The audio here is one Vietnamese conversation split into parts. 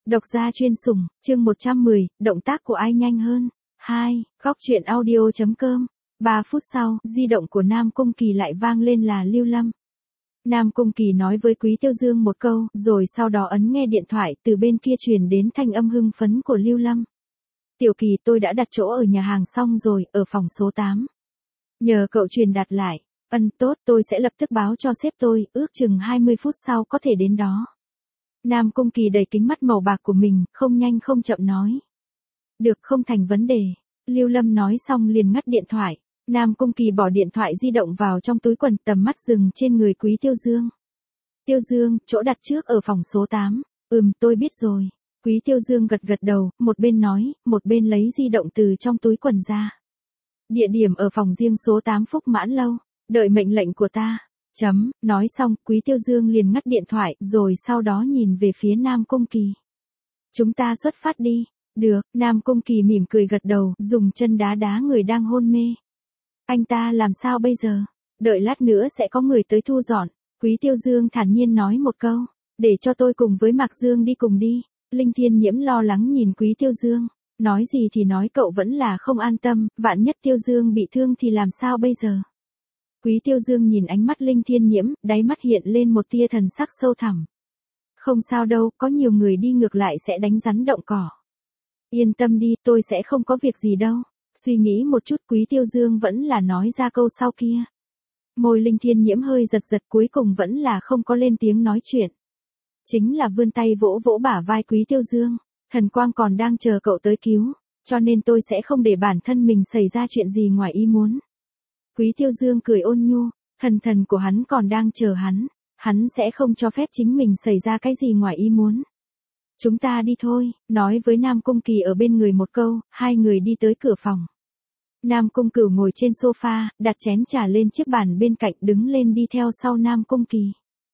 Độc gia chuyên sủng, chương 110, động tác của ai nhanh hơn? 2, góc truyện audio.com. 3 phút sau, di động của Nam Cung Kỳ lại vang lên là Lưu Lâm. Nam Cung Kỳ nói với Quý Tiêu Dương một câu, rồi sau đó ấn nghe điện thoại, từ bên kia truyền đến thanh âm hưng phấn của Lưu Lâm. Tiểu Kỳ, tôi đã đặt chỗ ở nhà hàng xong rồi, ở phòng số 8. Nhờ cậu truyền đạt lại. Tốt, tôi sẽ lập tức báo cho sếp tôi, ước chừng 20 phút sau có thể đến đó. Nam Cung Kỳ đẩy kính mắt màu bạc của mình, không nhanh không chậm nói. Được, không thành vấn đề. Lưu Lâm nói xong liền ngắt điện thoại. Nam Cung Kỳ bỏ điện thoại di động vào trong túi quần, tầm mắt dừng trên người Quý Tiêu Dương. Tiêu Dương, chỗ đặt trước ở phòng số 8. Tôi biết rồi. Quý Tiêu Dương gật gật đầu, một bên nói, một bên lấy di động từ trong túi quần ra. Địa điểm ở phòng riêng số 8 Phúc Mãn Lâu. Đợi mệnh lệnh của ta. Nói xong, Quý Tiêu Dương liền ngắt điện thoại, rồi sau đó nhìn về phía Nam Cung Kỳ. Chúng ta xuất phát đi. Được, Nam Cung Kỳ mỉm cười gật đầu, dùng chân đá đá người đang hôn mê. Anh ta làm sao bây giờ? Đợi lát nữa sẽ có người tới thu dọn. Quý Tiêu Dương thản nhiên nói một câu. Để cho tôi cùng với Mạc Dương đi cùng đi. Linh Thiên Nhiễm lo lắng nhìn Quý Tiêu Dương. Nói gì thì nói, cậu vẫn là không an tâm, vạn nhất Tiêu Dương bị thương thì làm sao bây giờ? Quý Tiêu Dương nhìn ánh mắt Linh Thiên Nhiễm, đáy mắt hiện lên một tia thần sắc sâu thẳm. Không sao đâu, có nhiều người đi ngược lại sẽ đánh rắn động cỏ. Yên tâm đi, tôi sẽ không có việc gì đâu. Suy nghĩ một chút, Quý Tiêu Dương vẫn là nói ra câu sau kia. Môi Linh Thiên Nhiễm hơi giật giật, cuối cùng vẫn là không có lên tiếng nói chuyện. Chính là vươn tay vỗ vỗ bả vai Quý Tiêu Dương. Thần quang còn đang chờ cậu tới cứu, cho nên tôi sẽ không để bản thân mình xảy ra chuyện gì ngoài ý muốn. Quý Tiêu Dương cười ôn nhu, thần của hắn còn đang chờ hắn sẽ không cho phép chính mình xảy ra cái gì ngoài ý muốn. Chúng ta đi thôi, nói với Nam Cung Kỳ ở bên người một câu, hai người đi tới cửa phòng. Nam Cung Cửu ngồi trên sofa, đặt chén trà lên chiếc bàn bên cạnh, đứng lên đi theo sau Nam Cung Kỳ.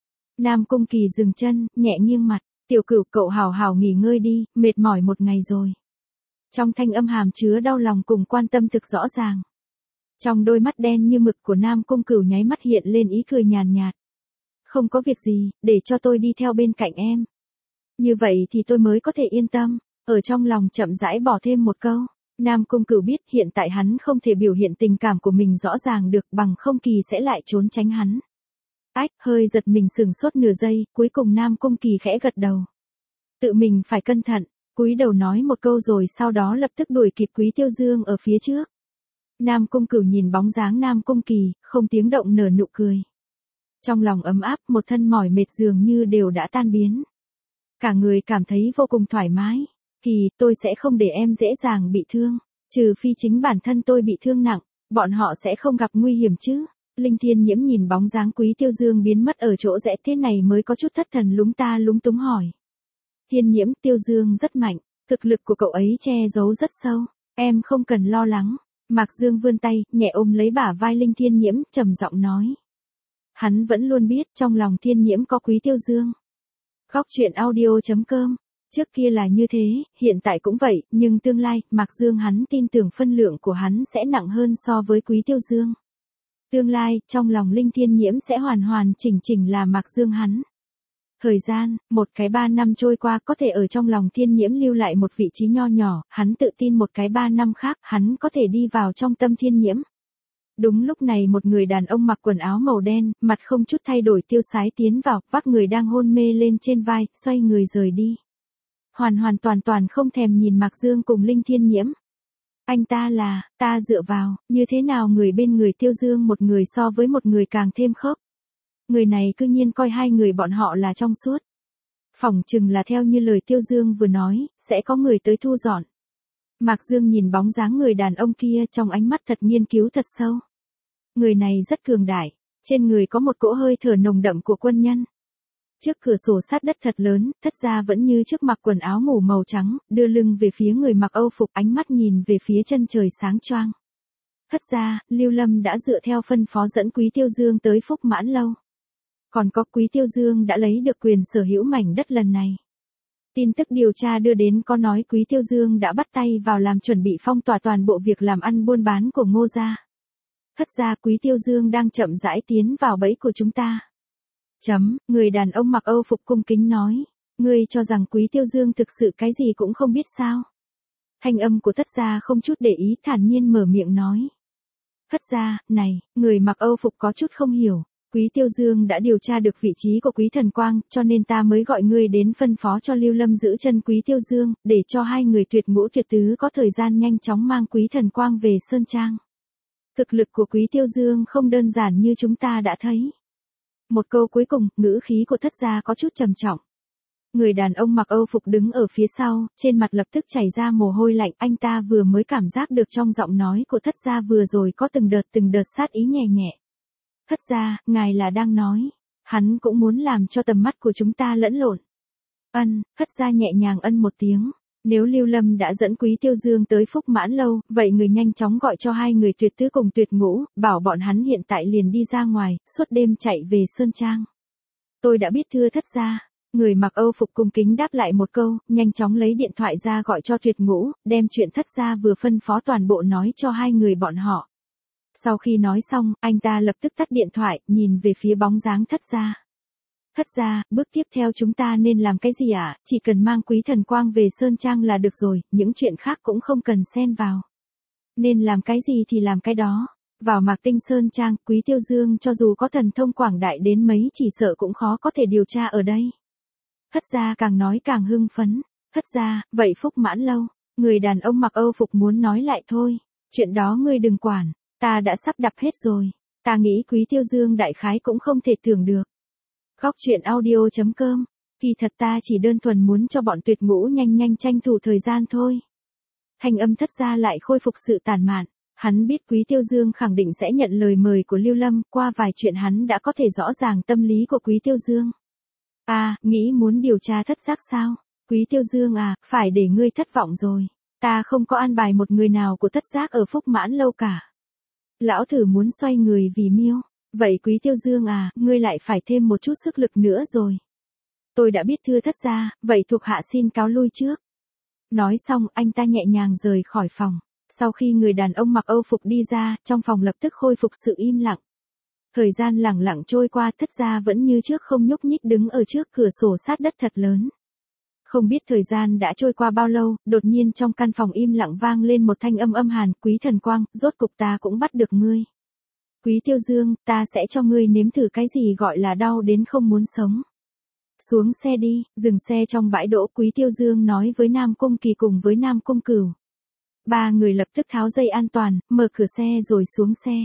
Nam Cung Kỳ dừng chân, nhẹ nghiêng mặt, Tiểu Cửu, cậu hào hào nghỉ ngơi đi, mệt mỏi một ngày rồi. Trong thanh âm hàm chứa đau lòng cùng quan tâm thực rõ ràng. Trong đôi mắt đen như mực của Nam Cung Cửu nháy mắt hiện lên ý cười nhàn nhạt. Không có việc gì, để cho tôi đi theo bên cạnh em. Như vậy thì tôi mới có thể yên tâm. Ở trong lòng chậm rãi bỏ thêm một câu. Nam Cung Cửu biết hiện tại hắn không thể biểu hiện tình cảm của mình rõ ràng được, bằng không Kỳ sẽ lại trốn tránh hắn. Hơi giật mình sửng sốt nửa giây, cuối cùng Nam Cung Kỳ khẽ gật đầu. Tự mình phải cẩn thận, cúi đầu nói một câu rồi sau đó lập tức đuổi kịp Quý Tiêu Dương ở phía trước. Nam Cung Cửu nhìn bóng dáng Nam Cung Kỳ, không tiếng động nở nụ cười. Trong lòng ấm áp, một thân mỏi mệt dường như đều đã tan biến. Cả người cảm thấy vô cùng thoải mái. Kỳ, tôi sẽ không để em dễ dàng bị thương. Trừ phi chính bản thân tôi bị thương nặng, bọn họ sẽ không gặp nguy hiểm chứ. Linh Thiên Nhiễm nhìn bóng dáng Quý Tiêu Dương biến mất ở chỗ rẽ thế này mới có chút thất thần lúng túng hỏi. Thiên Nhiễm, Tiêu Dương rất mạnh, thực lực của cậu ấy che giấu rất sâu, em không cần lo lắng. Mạc Dương vươn tay, nhẹ ôm lấy bả vai Linh Thiên Nhiễm, trầm giọng nói. Hắn vẫn luôn biết trong lòng Thiên Nhiễm có Quý Tiêu Dương. Góc truyện audio.com. Trước kia là như thế, hiện tại cũng vậy, nhưng tương lai, Mạc Dương hắn tin tưởng phân lượng của hắn sẽ nặng hơn so với Quý Tiêu Dương. Tương lai, trong lòng Linh Thiên Nhiễm sẽ hoàn hoàn chỉnh là Mạc Dương hắn. Thời gian, 3 năm trôi qua, có thể ở trong lòng Thiên Nhiễm lưu lại một vị trí nho nhỏ, hắn tự tin 3 năm khác, hắn có thể đi vào trong tâm Thiên Nhiễm. Đúng lúc này một người đàn ông mặc quần áo màu đen, mặt không chút thay đổi tiêu sái tiến vào, vác người đang hôn mê lên trên vai, xoay người rời đi. Hoàn toàn không thèm nhìn Mạc Dương cùng Linh Thiên Nhiễm. Anh ta là, ta dựa vào, như thế nào người bên người Tiêu Dương một người so với một người càng thêm khớp. Người này cư nhiên coi hai người bọn họ là trong suốt. Phỏng chừng là theo như lời Tiêu Dương vừa nói, sẽ có người tới thu dọn. Mạc Dương nhìn bóng dáng người đàn ông kia trong ánh mắt thật nghiên cứu thật sâu. Người này rất cường đại, trên người có một cỗ hơi thở nồng đậm của quân nhân. Trước cửa sổ sát đất thật lớn, thất gia vẫn như trước mặc quần áo ngủ màu trắng, đưa lưng về phía người mặc âu phục, ánh mắt nhìn về phía chân trời sáng choang. Thất gia, Lưu Lâm đã dựa theo phân phó dẫn Quý Tiêu Dương tới Phúc Mãn Lâu. Còn có Quý Tiêu Dương đã lấy được quyền sở hữu mảnh đất lần này. Tin tức điều tra đưa đến có nói Quý Tiêu Dương đã bắt tay vào làm chuẩn bị phong tỏa toàn bộ việc làm ăn buôn bán của Ngô gia. Thất gia, Quý Tiêu Dương đang chậm rãi tiến vào bẫy của chúng ta. Người đàn ông mặc âu phục cung kính nói. Ngươi cho rằng Quý Tiêu Dương thực sự cái gì cũng không biết sao? Thanh âm của Thất gia không chút để ý thản nhiên mở miệng nói. Thất gia, này, người mặc Âu phục có chút không hiểu. Quý Tiêu Dương đã điều tra được vị trí của Quý Thần Quang, cho nên ta mới gọi ngươi đến phân phó cho Lưu Lâm giữ chân Quý Tiêu Dương, để cho hai người tuyệt ngũ tuyệt tứ có thời gian nhanh chóng mang Quý Thần Quang về Sơn Trang. Thực lực của Quý Tiêu Dương không đơn giản như chúng ta đã thấy. Một câu cuối cùng, ngữ khí của Thất gia có chút trầm trọng. Người đàn ông mặc Âu phục đứng ở phía sau, trên mặt lập tức chảy ra mồ hôi lạnh, anh ta vừa mới cảm giác được trong giọng nói của Thất gia vừa rồi có từng đợt sát ý nhẹ nhẹ. Thất gia, ngài là đang nói, hắn cũng muốn làm cho tầm mắt của chúng ta lẫn lộn. Thất gia nhẹ nhàng ân một tiếng. Nếu Lưu Lâm đã dẫn Quý Tiêu Dương tới Phúc Mãn Lâu, vậy người nhanh chóng gọi cho hai người tuyệt tứ cùng tuyệt ngũ, bảo bọn hắn hiện tại liền đi ra ngoài, suốt đêm chạy về Sơn Trang. Tôi đã biết thưa Thất gia. Người mặc Âu phục cung kính đáp lại một câu, nhanh chóng lấy điện thoại ra gọi cho tuyệt ngũ, đem chuyện Thất gia vừa phân phó toàn bộ nói cho hai người bọn họ. Sau khi nói xong, anh ta lập tức tắt điện thoại, nhìn về phía bóng dáng Thất gia. Thất gia, bước tiếp theo chúng ta nên làm cái gì ạ? Chỉ cần mang Quý Thần Quang về Sơn Trang là được rồi, những chuyện khác cũng không cần xen vào. Nên làm cái gì thì làm cái đó. Vào Mạc Tinh Sơn Trang, Quý Tiêu Dương cho dù có thần thông quảng đại đến mấy chỉ sợ cũng khó có thể điều tra ở đây. Thất gia càng nói càng hưng phấn. Thất gia, vậy Phúc Mãn Lâu, người đàn ông mặc Âu phục muốn nói lại thôi. Chuyện đó ngươi đừng quản, ta đã sắp đặt hết rồi. Ta nghĩ Quý Tiêu Dương đại khái cũng không thể tưởng được. Góc truyện audio.com. Kỳ thật ta chỉ đơn thuần muốn cho bọn tuyệt ngũ nhanh tranh thủ thời gian thôi. Thanh âm Thất gia lại khôi phục sự tản mạn. Hắn biết Quý Tiêu Dương khẳng định sẽ nhận lời mời của Lưu Lâm, qua vài chuyện hắn đã có thể rõ ràng tâm lý của Quý Tiêu Dương. Nghĩ muốn điều tra thất giác sao? Quý Tiêu Dương phải để ngươi thất vọng rồi. Ta không có an bài một người nào của thất giác ở Phúc Mãn Lâu cả. Lão thử muốn xoay người vì Miêu. Vậy Quý Tiêu Dương ngươi lại phải thêm một chút sức lực nữa rồi. Tôi đã biết thưa Thất gia, vậy thuộc hạ xin cáo lui trước. Nói xong anh ta nhẹ nhàng rời khỏi phòng. Sau khi người đàn ông mặc Âu phục đi ra, trong phòng lập tức khôi phục sự im lặng. Thời gian lẳng lặng trôi qua, Thất gia vẫn như trước không nhúc nhích đứng ở trước cửa sổ sát đất thật lớn. Không biết thời gian đã trôi qua bao lâu, đột nhiên trong căn phòng im lặng vang lên một thanh âm âm hàn, Quý Thần Quang, rốt cục ta cũng bắt được ngươi. Quý Tiêu Dương, ta sẽ cho ngươi nếm thử cái gì gọi là đau đến không muốn sống. Xuống xe đi, dừng xe trong bãi đỗ, Quý Tiêu Dương nói với Nam Cung Kỳ cùng với Nam Cung Cửu. Ba người lập tức tháo dây an toàn, mở cửa xe rồi xuống xe.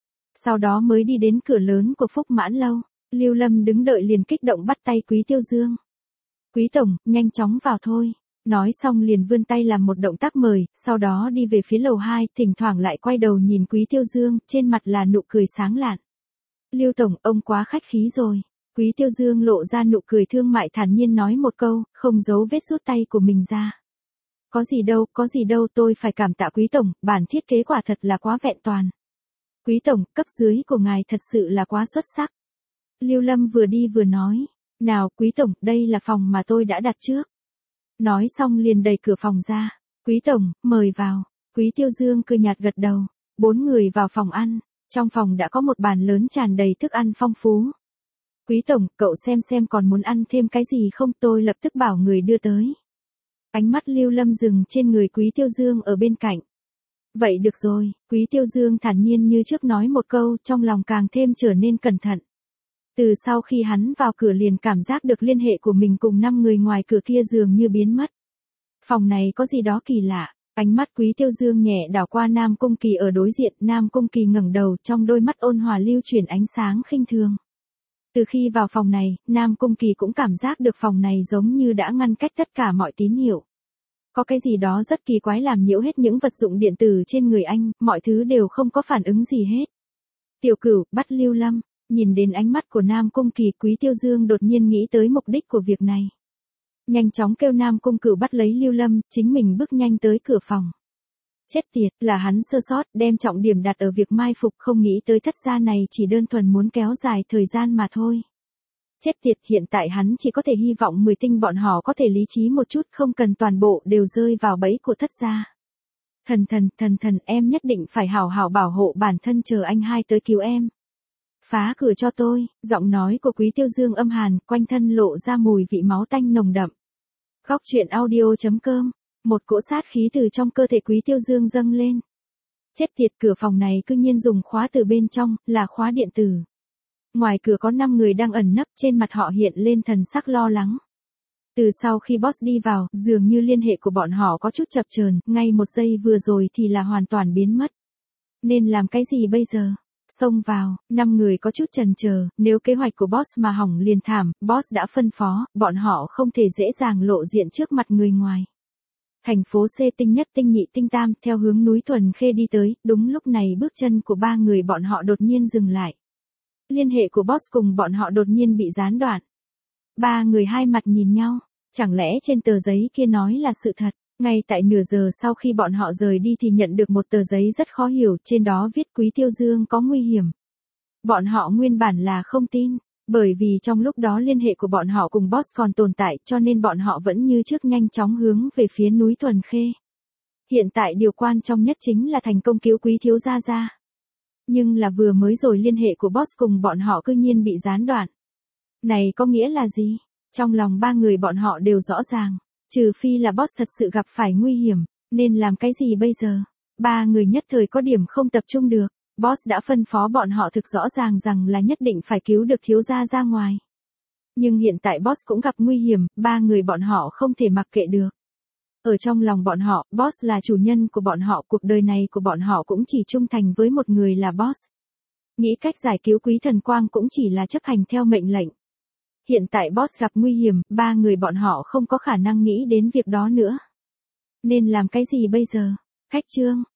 Sau đó mới đi đến cửa lớn của Phúc Mãn Lâu. Lưu Lâm đứng đợi liền kích động bắt tay Quý Tiêu Dương. Quý tổng, nhanh chóng vào thôi. Nói xong liền vươn tay làm một động tác mời, sau đó đi về phía lầu 2, thỉnh thoảng lại quay đầu nhìn Quý Tiêu Dương, trên mặt là nụ cười sáng lạn. Lưu tổng, ông quá khách khí rồi. Quý Tiêu Dương lộ ra nụ cười thương mại thản nhiên nói một câu, không giấu vết rút tay của mình ra. Có gì đâu, tôi phải cảm tạ Quý tổng, bản thiết kế quả thật là quá vẹn toàn. Quý tổng, cấp dưới của ngài thật sự là quá xuất sắc. Lưu Lâm vừa đi vừa nói, nào Quý tổng, đây là phòng mà tôi đã đặt trước. Nói xong liền đẩy cửa phòng ra. Quý tổng, mời vào. Quý Tiêu Dương cười nhạt gật đầu. 4 người vào phòng ăn. Trong phòng đã có một bàn lớn tràn đầy thức ăn phong phú. Quý tổng, cậu xem còn muốn ăn thêm cái gì không, tôi lập tức bảo người đưa tới. Ánh mắt Lưu Lâm dừng trên người Quý Tiêu Dương ở bên cạnh. Vậy được rồi, Quý Tiêu Dương thản nhiên như trước nói một câu, trong lòng càng thêm trở nên cẩn thận. Từ sau khi hắn vào cửa liền cảm giác được liên hệ của mình cùng 5 người ngoài cửa kia dường như biến mất. Phòng này có gì đó kỳ lạ. Ánh mắt Quý Tiêu Dương nhẹ đảo qua Nam Cung Kỳ ở đối diện, Nam Cung Kỳ ngẩng đầu, trong đôi mắt ôn hòa lưu chuyển ánh sáng khinh thường. Từ khi vào phòng này, Nam Cung Kỳ cũng cảm giác được phòng này giống như đã ngăn cách tất cả mọi tín hiệu. Có cái gì đó rất kỳ quái làm nhiễu hết những vật dụng điện tử trên người anh, mọi thứ đều không có phản ứng gì hết. Tiểu Cửu, bắt Lưu Lâm. Nhìn đến ánh mắt của Nam Cung Kỳ, Quý Tiêu Dương đột nhiên nghĩ tới mục đích của việc này. Nhanh chóng kêu Nam Cung Cửu bắt lấy Lưu Lâm, chính mình bước nhanh tới cửa phòng. Chết tiệt, là hắn sơ sót, đem trọng điểm đặt ở việc mai phục, không nghĩ tới Thất gia này chỉ đơn thuần muốn kéo dài thời gian mà thôi. Chết tiệt, hiện tại hắn chỉ có thể hy vọng 10 tinh bọn họ có thể lý trí một chút, không cần toàn bộ đều rơi vào bẫy của Thất gia. Thần, em nhất định phải hảo hảo bảo hộ bản thân, chờ anh hai tới cứu em. Phá cửa cho tôi, giọng nói của Quý Tiêu Dương âm hàn, quanh thân lộ ra mùi vị máu tanh nồng đậm. Góc truyện audio.com. Một cỗ sát khí từ trong cơ thể Quý Tiêu Dương dâng lên. Chết tiệt, cửa phòng này cư nhiên dùng khóa từ bên trong, là khóa điện tử. Ngoài cửa có 5 người đang ẩn nấp, trên mặt họ hiện lên thần sắc lo lắng. Từ sau khi boss đi vào, dường như liên hệ của bọn họ có chút chập chờn, ngay một giây vừa rồi thì là hoàn toàn biến mất. Nên làm cái gì bây giờ? Xông vào, 5 người có chút chần chờ, nếu kế hoạch của boss mà hỏng liền thảm, boss đã phân phó, bọn họ không thể dễ dàng lộ diện trước mặt người ngoài. Thành phố C tinh nhất tinh nhị tinh tam theo hướng núi Thuần Khê đi tới, đúng lúc này bước chân của 3 người bọn họ đột nhiên dừng lại. Liên hệ của boss cùng bọn họ đột nhiên bị gián đoạn. 3 người hai mặt nhìn nhau, chẳng lẽ trên tờ giấy kia nói là sự thật? Ngay tại nửa giờ sau khi bọn họ rời đi thì nhận được một tờ giấy rất khó hiểu, trên đó viết Quý Tiêu Dương có nguy hiểm. Bọn họ nguyên bản là không tin, bởi vì trong lúc đó liên hệ của bọn họ cùng boss còn tồn tại cho nên bọn họ vẫn như trước nhanh chóng hướng về phía núi Thuần Khê. Hiện tại điều quan trọng nhất chính là thành công cứu Quý thiếu gia. Nhưng là vừa mới rồi liên hệ của boss cùng bọn họ cư nhiên bị gián đoạn. Này có nghĩa là gì? Trong lòng 3 người bọn họ đều rõ ràng. Trừ phi là boss thật sự gặp phải nguy hiểm, nên làm cái gì bây giờ? 3 người nhất thời có điểm không tập trung được. Boss đã phân phó bọn họ thực rõ ràng rằng là nhất định phải cứu được thiếu gia ra ngoài. Nhưng hiện tại boss cũng gặp nguy hiểm, 3 người bọn họ không thể mặc kệ được. Ở trong lòng bọn họ, boss là chủ nhân của bọn họ, cuộc đời này của bọn họ cũng chỉ trung thành với một người là boss. Nghĩ cách giải cứu Quý Thần Quang cũng chỉ là chấp hành theo mệnh lệnh. Hiện tại boss gặp nguy hiểm, 3 người bọn họ không có khả năng nghĩ đến việc đó nữa. Nên làm cái gì bây giờ? Khách trương,